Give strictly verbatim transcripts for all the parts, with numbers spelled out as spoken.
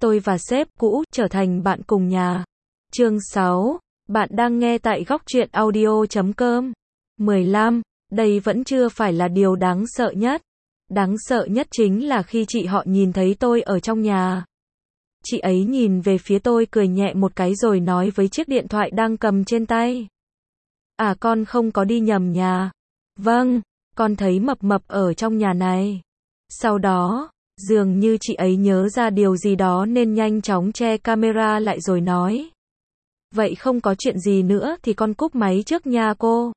tôi và sếp cũ trở thành bạn cùng nhà. Chương sáu. Bạn đang nghe tại góc truyện audio chấm com. mười lăm. Đây vẫn chưa phải là điều đáng sợ nhất. Đáng sợ nhất chính là khi chị họ nhìn thấy tôi ở trong nhà. Chị ấy nhìn về phía tôi cười nhẹ một cái rồi nói với chiếc điện thoại đang cầm trên tay. À, con không có đi nhầm nhà. Vâng, con thấy mập mập ở trong nhà này. Sau đó, dường như chị ấy nhớ ra điều gì đó nên nhanh chóng che camera lại rồi nói. Vậy không có chuyện gì nữa thì con cúp máy trước nha cô.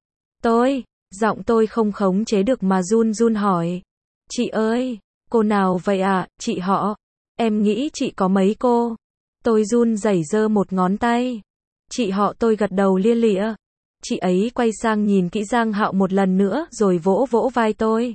Tôi, giọng tôi không khống chế được mà run run hỏi. Chị ơi, cô nào vậy ạ, à, chị họ? Em nghĩ chị có mấy cô. Tôi run rẩy giơ một ngón tay. Chị họ, tôi gật đầu lia lịa. Chị ấy quay sang nhìn kỹ Giang Hạo một lần nữa rồi vỗ vỗ vai tôi.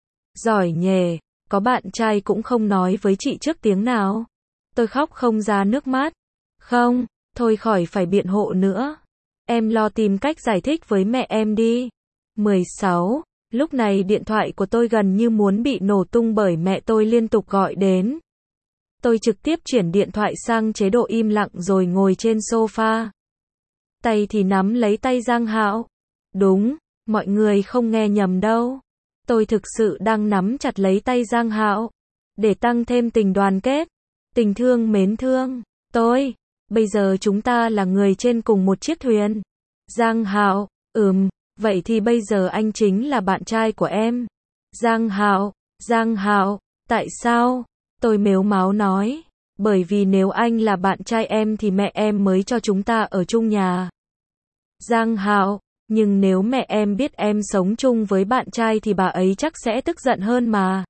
Giỏi nhề, có bạn trai cũng không nói với chị trước tiếng nào. Tôi khóc không ra nước mắt. Không, thôi khỏi phải biện hộ nữa. Em lo tìm cách giải thích với mẹ em đi. mười sáu. Lúc này điện thoại của tôi gần như muốn bị nổ tung bởi mẹ tôi liên tục gọi đến. Tôi trực tiếp chuyển điện thoại sang chế độ im lặng rồi ngồi trên sofa. Tay thì nắm lấy tay Giang Hạo. Đúng, mọi người không nghe nhầm đâu. Tôi thực sự đang nắm chặt lấy tay Giang Hạo. Để tăng thêm tình đoàn kết, tình thương mến thương. Tôi, bây giờ chúng ta là người trên cùng một chiếc thuyền. Giang Hạo, ừm, vậy thì bây giờ anh chính là bạn trai của em. Giang Hạo, Giang Hạo, tại sao? Tôi mếu máo nói. Bởi vì nếu anh là bạn trai em thì mẹ em mới cho chúng ta ở chung nhà. Giang Hạo, nhưng nếu mẹ em biết em sống chung với bạn trai thì bà ấy chắc sẽ tức giận hơn mà.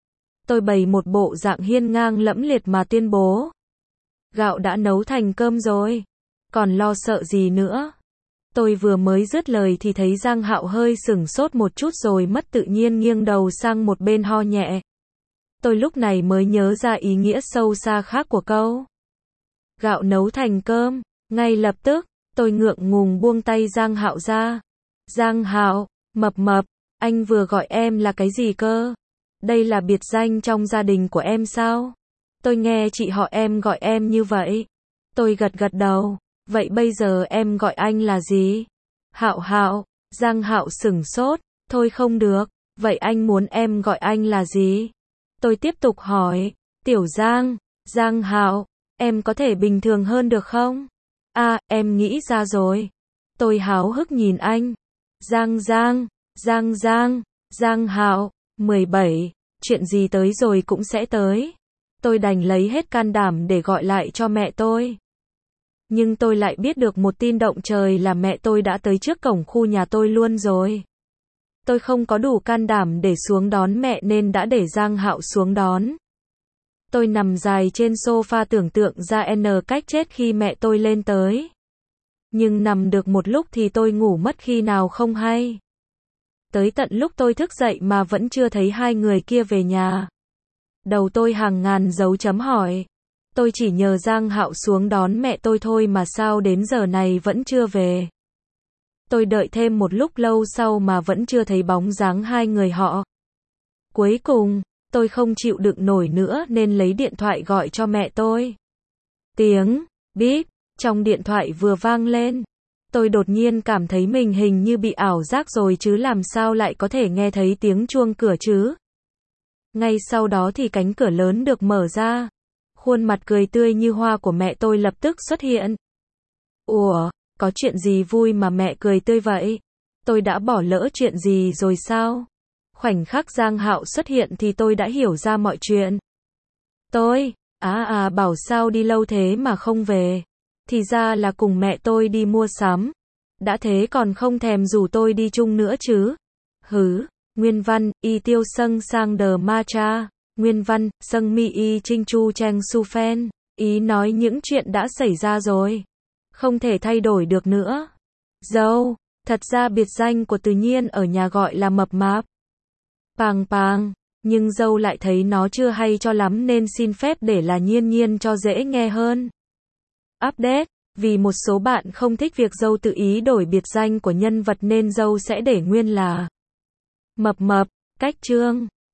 Tôi bày một bộ dạng hiên ngang lẫm liệt mà tuyên bố. Gạo đã nấu thành cơm rồi. Còn lo sợ gì nữa? Tôi vừa mới dứt lời thì thấy Giang Hạo hơi sửng sốt một chút rồi mất tự nhiên nghiêng đầu sang một bên ho nhẹ. Tôi lúc này mới nhớ ra ý nghĩa sâu xa khác của câu. Gạo nấu thành cơm. Ngay lập tức, tôi ngượng ngùng buông tay Giang Hạo ra. Giang Hạo, mập mập, anh vừa gọi em là cái gì cơ? Đây là biệt danh trong gia đình của em sao? Tôi nghe chị họ em gọi em như vậy. Tôi gật gật đầu. Vậy bây giờ em gọi anh là gì? Hạo Hạo. Giang Hạo sửng sốt. Thôi không được. Vậy anh muốn em gọi anh là gì? Tôi tiếp tục hỏi. Tiểu Giang. Giang Hạo. Em có thể bình thường hơn được không? À, em nghĩ ra rồi. Tôi háo hức nhìn anh. Giang Giang. Giang Giang. Giang Hạo. mười bảy. Chuyện gì tới rồi cũng sẽ tới. Tôi đành lấy hết can đảm để gọi lại cho mẹ tôi. Nhưng tôi lại biết được một tin động trời là mẹ tôi đã tới trước cổng khu nhà tôi luôn rồi. Tôi không có đủ can đảm để xuống đón mẹ nên đã để Giang Hạo xuống đón. Tôi nằm dài trên sofa tưởng tượng ra n cách chết khi mẹ tôi lên tới. Nhưng nằm được một lúc thì tôi ngủ mất khi nào không hay. Tới tận lúc tôi thức dậy mà vẫn chưa thấy hai người kia về nhà. Đầu tôi hàng ngàn dấu chấm hỏi. Tôi chỉ nhờ Giang Hạo xuống đón mẹ tôi thôi mà sao đến giờ này vẫn chưa về. Tôi đợi thêm một lúc lâu sau mà vẫn chưa thấy bóng dáng hai người họ. Cuối cùng, tôi không chịu đựng nổi nữa nên lấy điện thoại gọi cho mẹ tôi. Tiếng bíp trong điện thoại vừa vang lên. Tôi đột nhiên cảm thấy mình hình như bị ảo giác rồi chứ làm sao lại có thể nghe thấy tiếng chuông cửa chứ. Ngay sau đó thì cánh cửa lớn được mở ra. Khuôn mặt cười tươi như hoa của mẹ tôi lập tức xuất hiện. Ủa, có chuyện gì vui mà mẹ cười tươi vậy? Tôi đã bỏ lỡ chuyện gì rồi sao? Khoảnh khắc Giang Hạo xuất hiện thì tôi đã hiểu ra mọi chuyện. Tôi, à à bảo sao đi lâu thế mà không về. Thì ra là cùng mẹ tôi đi mua sắm. Đã thế còn không thèm rủ tôi đi chung nữa chứ. Hứ, nguyên văn, y tiêu sâng sang đờ ma cha. Nguyên văn, sâng mi y trinh chu cheng su phen. Ý nói những chuyện đã xảy ra rồi. Không thể thay đổi được nữa. Dâu, thật ra biệt danh của Từ Nhiên ở nhà gọi là mập mạp. Pàng pàng, nhưng dâu lại thấy nó chưa hay cho lắm nên xin phép để là Nhiên Nhiên cho dễ nghe hơn. Update, vì một số bạn không thích việc dâu tự ý đổi biệt danh của nhân vật nên dâu sẽ để nguyên là mập mập, cách chương.